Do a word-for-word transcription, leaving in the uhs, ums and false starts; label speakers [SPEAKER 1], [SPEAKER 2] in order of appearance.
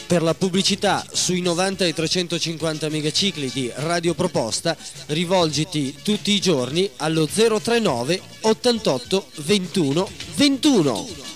[SPEAKER 1] Per la pubblicità sui novanta e trecentocinquanta megacicli di Radio Proposta rivolgiti tutti i giorni allo zero trentanove ottantotto ventuno ventuno.